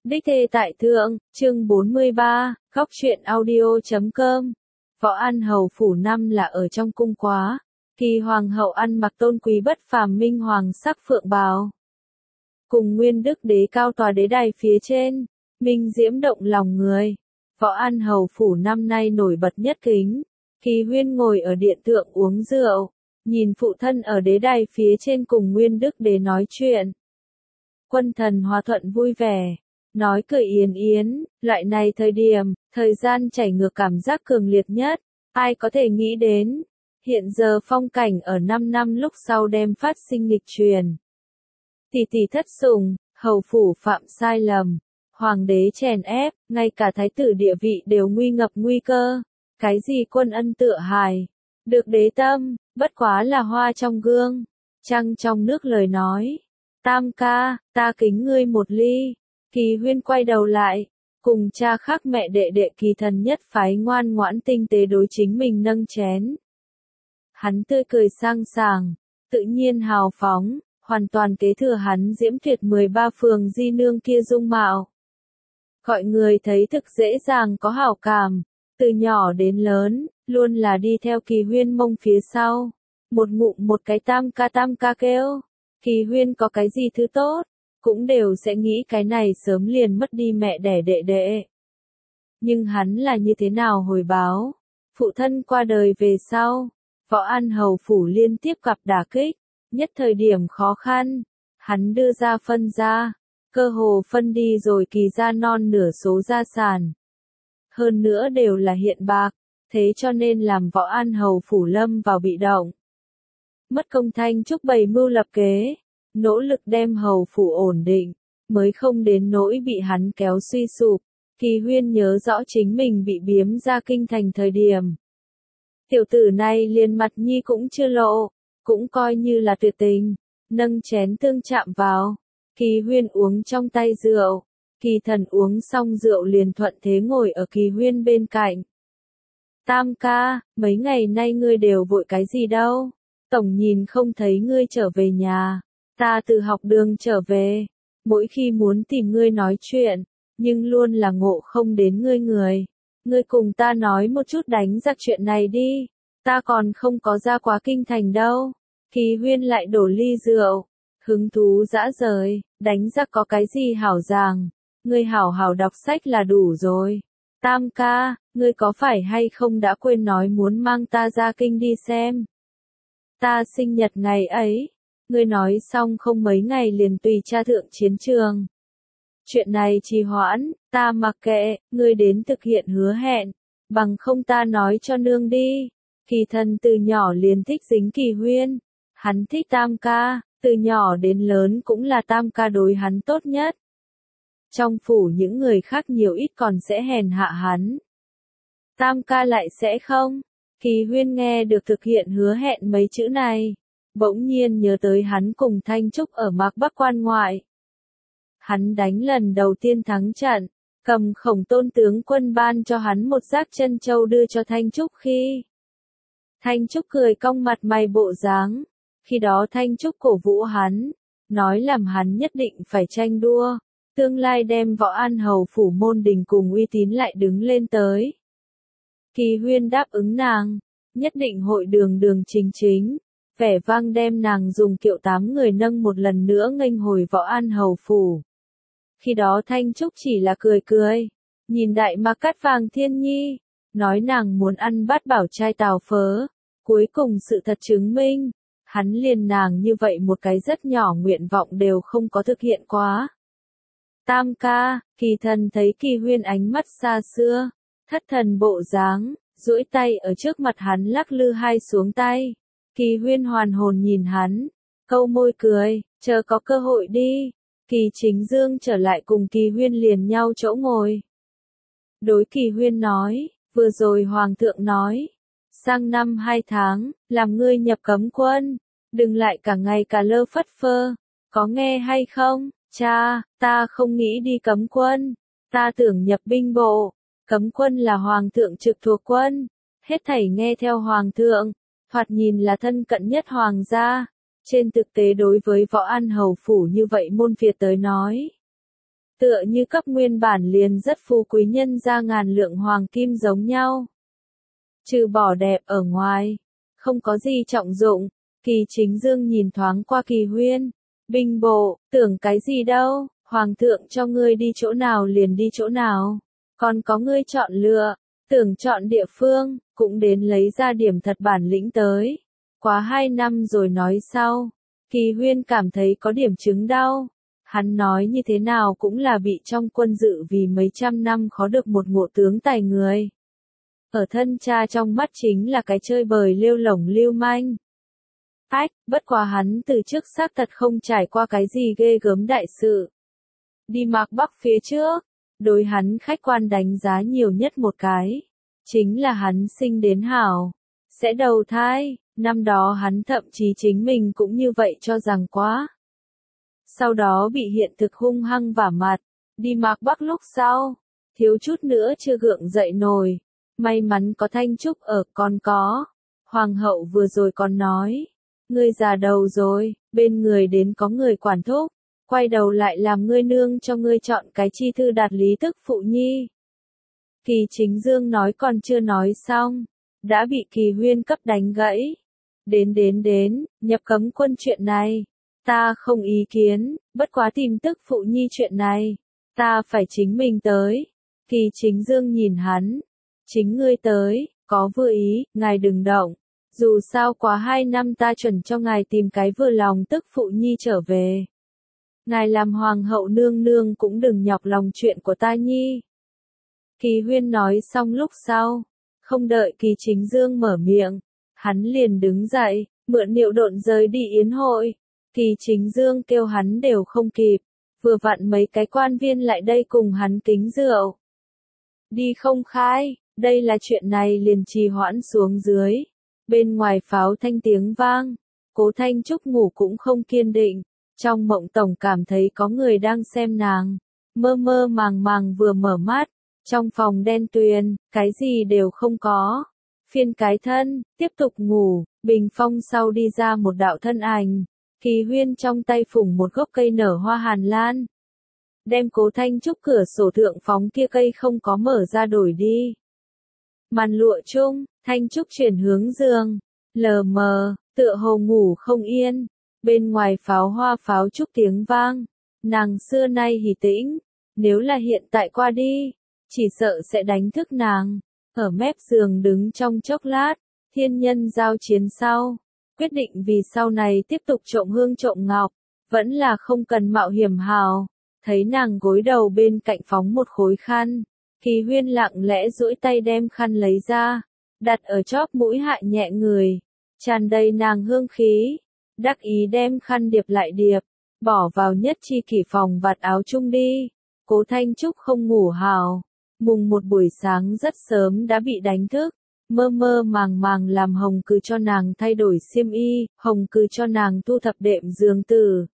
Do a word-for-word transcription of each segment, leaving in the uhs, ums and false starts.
Đích thê tại thượng, chương bốn mươi ba, góc truyện audio chấm com. Võ An Hầu phủ năm là ở trong cung quá, Kỳ hoàng hậu ăn mặc tôn quý bất phàm minh hoàng sắc phượng bào. Cùng Nguyên Đức đế cao tòa đế đài phía trên, minh diễm động lòng người. Võ An Hầu phủ năm nay nổi bật nhất kính, Kỳ Huyên ngồi ở điện thượng uống rượu, nhìn phụ thân ở đế đài phía trên cùng Nguyên Đức đế nói chuyện. Quân thần hòa thuận vui vẻ, nói cười yến yến, loại này thời điểm, thời gian chảy ngược cảm giác cường liệt nhất, ai có thể nghĩ đến. Hiện giờ phong cảnh ở năm năm lúc sau đem phát sinh nghịch truyền. Tỷ tỷ thất sủng, hầu phủ phạm sai lầm, hoàng đế chèn ép, ngay cả thái tử địa vị đều nguy ngập nguy cơ. Cái gì quân ân tựa hài, được đế tâm, bất quá là hoa trong gương, trăng trong nước lời nói. Tam ca, ta kính ngươi một ly. Kỳ Huyên quay đầu lại, cùng cha khác mẹ đệ đệ Kỳ Thần nhất phái ngoan ngoãn tinh tế đối chính mình nâng chén. Hắn tươi cười sang sảng, tự nhiên hào phóng, hoàn toàn kế thừa hắn diễm tuyệt mười ba phường di nương kia dung mạo. Gọi người thấy thực dễ dàng có hảo cảm, từ nhỏ đến lớn, luôn là đi theo Kỳ Huyên mông phía sau. Một ngụm một cái tam ca tam ca kêu, Kỳ Huyên có cái gì thứ tốt, cũng đều sẽ nghĩ cái này sớm liền mất đi mẹ đẻ đệ đệ. Nhưng hắn là như thế nào hồi báo? Phụ thân qua đời về sau, Võ An Hầu phủ liên tiếp gặp đả kích, nhất thời điểm khó khăn, hắn đưa ra phân gia, cơ hồ phân đi rồi Kỳ gia non nửa số gia sản. Hơn nữa đều là hiện bạc, thế cho nên làm Võ An Hầu phủ lâm vào bị động. Mất công Thanh Trúc bày mưu lập kế, nỗ lực đem hầu phủ ổn định, mới không đến nỗi bị hắn kéo suy sụp. Kỳ Huyên nhớ rõ chính mình bị biếm ra kinh thành thời điểm. Tiểu tử này liền mặt nhi cũng chưa lộ, cũng coi như là tuyệt tình, nâng chén tương chạm vào. Kỳ Huyên uống trong tay rượu, Kỳ Thần uống xong rượu liền thuận thế ngồi ở Kỳ Huyên bên cạnh. Tam ca, mấy ngày nay ngươi đều vội cái gì đâu, tổng nhìn không thấy ngươi trở về nhà. Ta từ học đường trở về, mỗi khi muốn tìm ngươi nói chuyện, nhưng luôn là ngộ không đến ngươi người. Ngươi cùng ta nói một chút đánh giặc chuyện này đi, ta còn không có ra quá kinh thành đâu. Kỳ Huyên lại đổ ly rượu, hứng thú dã rời, đánh giặc có cái gì hảo giảng, ngươi hảo hảo đọc sách là đủ rồi. Tam ca, ngươi có phải hay không đã quên nói muốn mang ta ra kinh đi xem? Ta sinh nhật ngày ấy. Ngươi nói xong không mấy ngày liền tùy cha thượng chiến trường. Chuyện này trì hoãn, ta mặc kệ, ngươi đến thực hiện hứa hẹn, bằng không ta nói cho nương đi. Kỳ Thần từ nhỏ liền thích dính Kỳ Huyên, hắn thích tam ca, từ nhỏ đến lớn cũng là tam ca đối hắn tốt nhất. Trong phủ những người khác nhiều ít còn sẽ hèn hạ hắn. Tam ca lại sẽ không. Kỳ Huyên nghe được thực hiện hứa hẹn mấy chữ này, bỗng nhiên nhớ tới hắn cùng Thanh Trúc ở Mạc Bắc quan ngoại. Hắn đánh lần đầu tiên thắng trận, cầm Khổng Tôn tướng quân ban cho hắn một giác chân châu đưa cho Thanh Trúc khi. Thanh Trúc cười cong mặt mày bộ dáng, khi đó Thanh Trúc cổ vũ hắn, nói làm hắn nhất định phải tranh đua, tương lai đem Võ An Hầu phủ môn đình cùng uy tín lại đứng lên tới. Kỳ Huyên đáp ứng nàng, nhất định hội đường đường chính chính. Vẻ vang đem nàng dùng kiệu tám người nâng một lần nữa nghênh hồi Võ An Hầu phủ. Khi đó Thanh Trúc chỉ là cười cười, nhìn đại ma cát vàng thiên nhi, nói nàng muốn ăn bát bảo trai tàu phớ. Cuối cùng sự thật chứng minh, hắn liền nàng như vậy một cái rất nhỏ nguyện vọng đều không có thực hiện quá. Tam ca, Kỳ Thần thấy Kỳ Huyên ánh mắt xa xưa, thất thần bộ dáng, duỗi tay ở trước mặt hắn lắc lư hai xuống tay. Kỳ Huyên hoàn hồn nhìn hắn, câu môi cười, chờ có cơ hội đi. Kỳ Chính Dương trở lại cùng Kỳ Huyên liền nhau chỗ ngồi. Đối Kỳ Huyên nói, vừa rồi Hoàng thượng nói, sang năm hai tháng, làm ngươi nhập cấm quân, đừng lại cả ngày cả lơ phất phơ, có nghe hay không? Cha, ta không nghĩ đi cấm quân, ta tưởng nhập binh bộ, cấm quân là Hoàng thượng trực thuộc quân, hết thảy nghe theo Hoàng thượng. Thoạt nhìn là thân cận nhất hoàng gia, trên thực tế đối với Võ An Hầu phủ như vậy môn phiệt tới nói. tựa như cấp nguyên bản liền rất phú quý nhân ra ngàn lượng hoàng kim giống nhau. Trừ bỏ đẹp ở ngoài, không có gì trọng dụng. Kỳ Chính Dương nhìn thoáng qua Kỳ Huyên, binh bộ, tưởng cái gì đâu, hoàng thượng cho ngươi đi chỗ nào liền đi chỗ nào, còn có ngươi chọn lựa, tưởng chọn địa phương, cũng đến lấy ra điểm thật bản lĩnh tới. Quá hai năm rồi nói sau, Kỳ Huyên cảm thấy có điểm chứng đau, hắn nói như thế nào cũng là bị trong quân dự vì mấy trăm năm khó được một ngộ tướng tài người. Ở thân cha trong mắt chính là cái chơi bời lêu lổng lưu manh. Ách, bất quá hắn từ trước xác thật không trải qua cái gì ghê gớm đại sự. Đi Mạc Bắc phía trước, đối hắn khách quan đánh giá nhiều nhất một cái, chính là hắn sinh đến hảo, sẽ đầu thai, năm đó hắn thậm chí chính mình cũng như vậy cho rằng quá. Sau đó bị hiện thực hung hăng vả mặt, đi Mạc Bắc lúc sau, thiếu chút nữa chưa gượng dậy nổi, may mắn có Thanh Trúc ở còn có. Hoàng hậu vừa rồi còn nói, ngươi già đầu rồi, bên người đến có người quản thúc, quay đầu lại làm ngươi nương cho ngươi chọn cái chi thư đạt lý tức phụ nhi. Kỳ Chính Dương nói còn chưa nói xong, đã bị Kỳ Huyên cấp đánh gãy. Đến đến đến, nhập cấm quân chuyện này, ta không ý kiến, bất quá tìm tức phụ nhi chuyện này, ta phải chính mình tới. Kỳ Chính Dương nhìn hắn, chính ngươi tới, có vừa ý, ngài đừng động. Dù sao quá hai năm ta chuẩn cho ngài tìm cái vừa lòng tức phụ nhi trở về. Ngài làm hoàng hậu nương nương cũng đừng nhọc lòng chuyện của ta nhi. Kỳ Huyên nói xong lúc sau, không đợi Kỳ Chính Dương mở miệng, hắn liền đứng dậy, mượn niệu độn rời đi yến hội. Kỳ Chính Dương kêu hắn đều không kịp, vừa vặn mấy cái quan viên lại đây cùng hắn kính rượu. Đi không khai, đây là chuyện này liền trì hoãn xuống dưới. Bên ngoài pháo thanh tiếng vang, Cố Thanh Trúc ngủ cũng không kiên định, trong mộng tổng cảm thấy có người đang xem nàng, mơ mơ màng màng vừa mở mắt, trong phòng đen tuyền, cái gì đều không có. Phiên cái thân, tiếp tục ngủ, bình phong sau đi ra một đạo thân ảnh, Kỳ Huyên trong tay phủng một gốc cây nở hoa hàn lan. Đem Cố Thanh Trúc cửa sổ thượng phóng kia cây không có mở ra đổi đi. Màn lụa chung, Thanh Trúc chuyển hướng giường, lờ mờ, tựa hồ ngủ không yên, bên ngoài pháo hoa pháo trúc tiếng vang, nàng xưa nay hỉ tĩnh, nếu là hiện tại qua đi, chỉ sợ sẽ đánh thức nàng, ở mép giường đứng trong chốc lát, thiên nhân giao chiến sau, quyết định vì sau này tiếp tục trộm hương trộm ngọc, vẫn là không cần mạo hiểm hào, thấy nàng gối đầu bên cạnh phóng một khối khăn. Kỳ Huyên lặng lẽ duỗi tay đem khăn lấy ra, đặt ở chóp mũi hạ nhẹ người, tràn đầy nàng hương khí, đắc ý đem khăn điệp lại điệp, bỏ vào nhất chi kỷ phòng vạt áo chung đi. Cố Thanh Trúc không ngủ hào, mùng một buổi sáng rất sớm đã bị đánh thức, mơ mơ màng màng làm Hồng Cừ cho nàng thay đổi xiêm y, Hồng Cừ cho nàng thu thập đệm giường tử.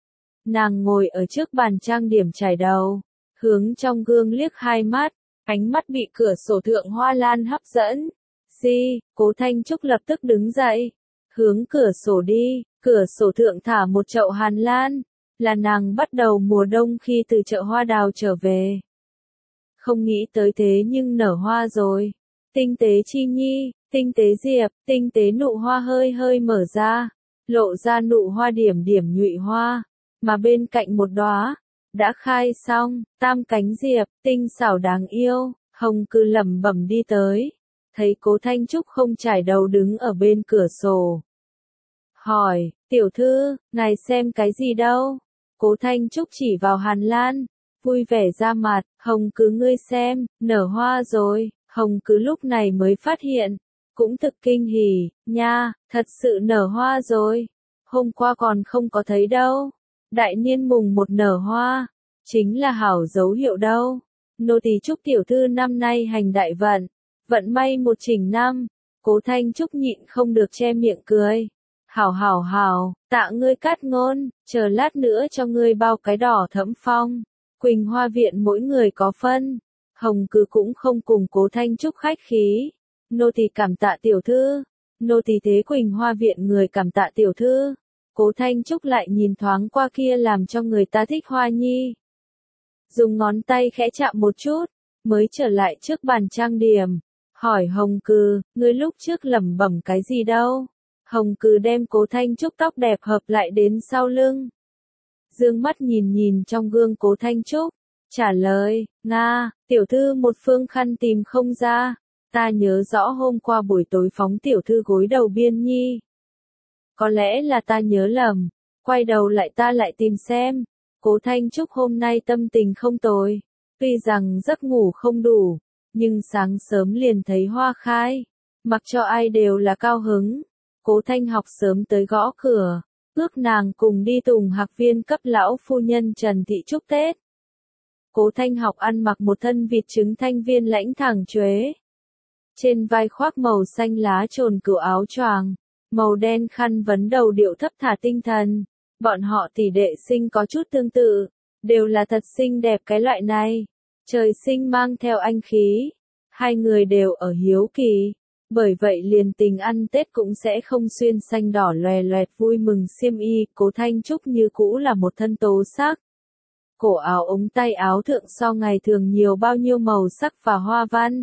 Nàng ngồi ở trước bàn trang điểm chải đầu, hướng trong gương liếc hai mắt, ánh mắt bị cửa sổ thượng hoa lan hấp dẫn. Di, Cố Thanh Trúc lập tức đứng dậy, hướng cửa sổ đi, cửa sổ thượng thả một chậu hàn lan, là nàng bắt đầu mùa đông khi từ chợ hoa đào trở về. Không nghĩ tới thế nhưng nở hoa rồi. Tinh tế chi nhi, tinh tế diệp, tinh tế nụ hoa hơi hơi mở ra, lộ ra nụ hoa điểm điểm nhụy hoa, mà bên cạnh một đóa đã khai xong, tam cánh diệp, tinh xảo đáng yêu. Hồng Cừ lẩm bẩm đi tới, thấy Cố Thanh Trúc không trải đầu đứng ở bên cửa sổ. Hỏi, tiểu thư, ngài xem cái gì đâu? Cố Thanh Trúc chỉ vào hàn lan, vui vẻ ra mặt, Hồng Cừ ngươi xem, nở hoa rồi. Hồng Cừ lúc này mới phát hiện, cũng thực kinh hỉ, nha, thật sự nở hoa rồi. Hôm qua còn không có thấy đâu. Đại niên mùng một nở hoa, chính là hảo dấu hiệu đâu. Nô tỳ chúc tiểu thư năm nay hành đại vận, vận may một chỉnh năm. Cố Thanh Trúc nhịn không được che miệng cười. Hảo hảo hảo, tạ ngươi cát ngôn, chờ lát nữa cho ngươi bao cái đỏ thẫm phong. Quỳnh Hoa viện mỗi người có phân. Hồng Cừ cũng không cùng Cố Thanh Trúc khách khí. Nô tỳ cảm tạ tiểu thư. Nô tỳ thế Quỳnh Hoa viện người cảm tạ tiểu thư. Cố Thanh Trúc lại nhìn thoáng qua kia làm cho người ta thích hoa nhi. dùng ngón tay khẽ chạm một chút, mới trở lại trước bàn trang điểm, hỏi Hồng Cừ, ngươi lúc trước lẩm bẩm cái gì đâu? Hồng Cừ đem Cố Thanh Trúc tóc đẹp hợp lại đến sau lưng. Dương mắt nhìn nhìn trong gương Cố Thanh Trúc, trả lời, Nga, tiểu thư một phương khăn tìm không ra, ta nhớ rõ hôm qua buổi tối phóng tiểu thư gối đầu biên nhi. Có lẽ là ta nhớ lầm, quay đầu lại ta lại tìm xem, Cố Thanh Trúc hôm nay tâm tình không tồi, tuy rằng giấc ngủ không đủ, nhưng sáng sớm liền thấy hoa khai, mặc cho ai đều là cao hứng. Cố Thanh học sớm tới gõ cửa, ước nàng cùng đi Tùng Hạc Viên cấp lão phu nhân Trần Thị chúc Tết. Cố Thanh học ăn mặc một thân vịt trứng thanh viên lãnh thẳng chuế. Trên vai khoác màu xanh lá trồn cửu áo choàng, màu đen khăn vấn đầu điệu thấp thả tinh thần. Bọn họ tỷ đệ sinh có chút tương tự, đều là thật xinh đẹp cái loại này. Trời sinh mang theo anh khí, hai người đều ở hiếu kỳ. Bởi vậy liền tình ăn Tết cũng sẽ không xuyên xanh đỏ loè loẹt vui mừng xiêm y, Cố Thanh Trúc như cũ là một thân tố sắc. Cổ áo ống tay áo thượng so ngày thường nhiều bao nhiêu màu sắc và hoa văn.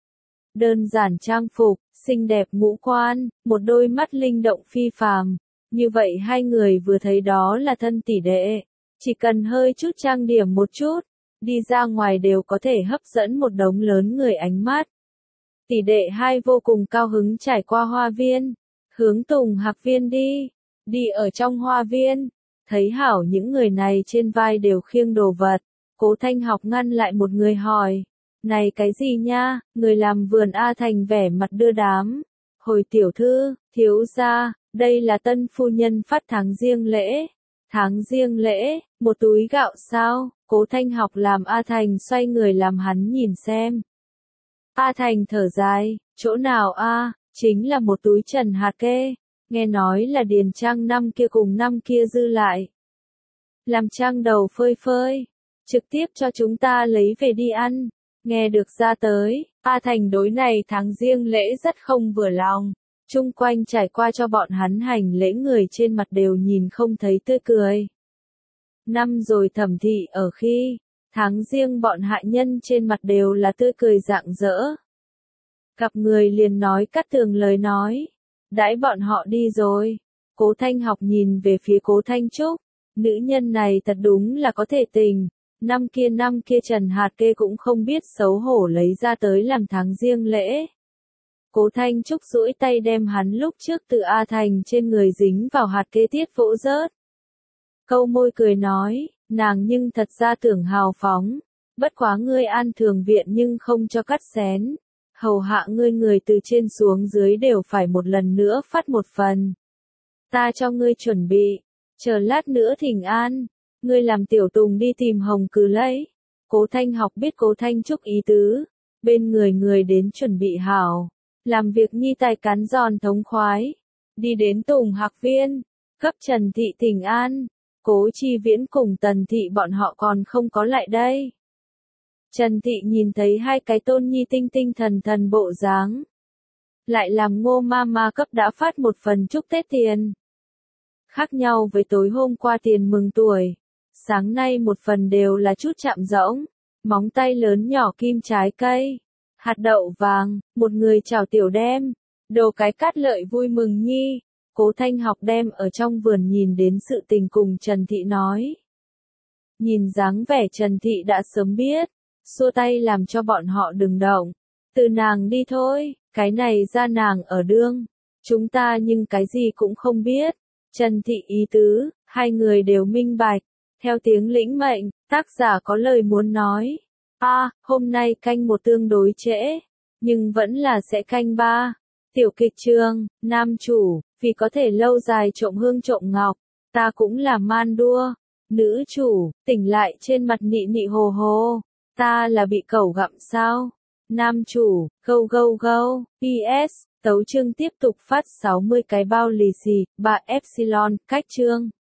Đơn giản trang phục, xinh đẹp ngũ quan, một đôi mắt linh động phi phàm. Như vậy hai người vừa thấy đó là thân tỷ đệ. Chỉ cần hơi chút trang điểm một chút, đi ra ngoài đều có thể hấp dẫn một đống lớn người ánh mắt. Tỷ đệ hai vô cùng cao hứng trải qua hoa viên, hướng Tùng Hạc Viên đi, đi ở trong hoa viên, thấy hảo những người này trên vai đều khiêng đồ vật, Cố Thanh học ngăn lại một người hỏi, này cái gì nha, người làm vườn A Thành vẻ mặt đưa đám, hồi tiểu thư, thiếu gia, đây là tân phu nhân phát tháng riêng lễ, tháng riêng lễ, một túi gạo sao, Cố Thanh học làm A Thành xoay người làm hắn nhìn xem. A Thành thở dài, chỗ nào a, chính là một túi trần hạt kê, nghe nói là điền trang năm kia cùng năm kia dư lại. Làm trang đầu phơi phơi, trực tiếp cho chúng ta lấy về đi ăn, nghe được ra tới, A Thành đối này tháng riêng lễ rất không vừa lòng, chung quanh trải qua cho bọn hắn hành lễ người trên mặt đều nhìn không thấy tươi cười. Năm rồi Thẩm thị ở khi tháng riêng bọn hạ nhân trên mặt đều là tươi cười rạng rỡ. Gặp người liền nói cắt tường lời nói. Đãi bọn họ đi rồi. Cố Thanh học nhìn về phía Cố Thanh Trúc. Nữ nhân này thật đúng là có thể tình. Năm kia năm kia Trần Hạt Kê cũng không biết xấu hổ lấy ra tới làm tháng riêng lễ. Cố Thanh Trúc duỗi tay đem hắn lúc trước từ A Thành trên người dính vào hạt kê tiết vỗ rớt. Câu môi cười nói. Nàng nhưng thật ra tưởng hào phóng, bất quá ngươi an thường viện nhưng không cho cắt xén, hầu hạ ngươi người từ trên xuống dưới đều phải một lần nữa phát một phần. Ta cho ngươi chuẩn bị, chờ lát nữa thỉnh an, ngươi làm tiểu tùng đi tìm Hồng Cừ lấy. Cố Thanh học biết Cố Thanh Trúc ý tứ, bên người người đến chuẩn bị hảo, làm việc nhi tài cán giòn thống khoái, đi đến Tùng Hạc Viên, cấp Trần Thị thỉnh an. Cố Chi Viễn cùng Tần Thị bọn họ còn không có lại đây. Trần Thị nhìn thấy hai cái tôn nhi tinh tinh thần thần bộ dáng. Lại làm Ngô Mama cấp đã phát một phần chúc Tết tiền. Khác nhau với tối hôm qua tiền mừng tuổi. Sáng nay một phần đều là chút chạm rỗng. Móng tay lớn nhỏ kim trái cây. Hạt đậu vàng, một người chào tiểu đem. Đồ cái cát lợi vui mừng nhi. Cố Thanh học đem ở trong vườn nhìn đến sự tình cùng Trần Thị nói. Nhìn dáng vẻ Trần Thị đã sớm biết, xua tay làm cho bọn họ đừng động. Từ nàng đi thôi, cái này ra nàng ở đương. Chúng ta nhưng cái gì cũng không biết. Trần Thị ý tứ, hai người đều minh bạch. Theo tiếng lĩnh mệnh, tác giả có lời muốn nói. A, à, hôm nay canh một tương đối trễ, nhưng vẫn là sẽ canh ba. Tiểu kịch trường, nam chủ, vì có thể lâu dài trộm hương trộm ngọc, ta cũng là man đua. Nữ chủ, tỉnh lại trên mặt nị nị hồ hồ, ta là bị cẩu gặm sao? Nam chủ, gâu gâu gâu, pê ét, tấu chương tiếp tục phát sáu mươi cái bao lì xì, ba epsilon, cách chương.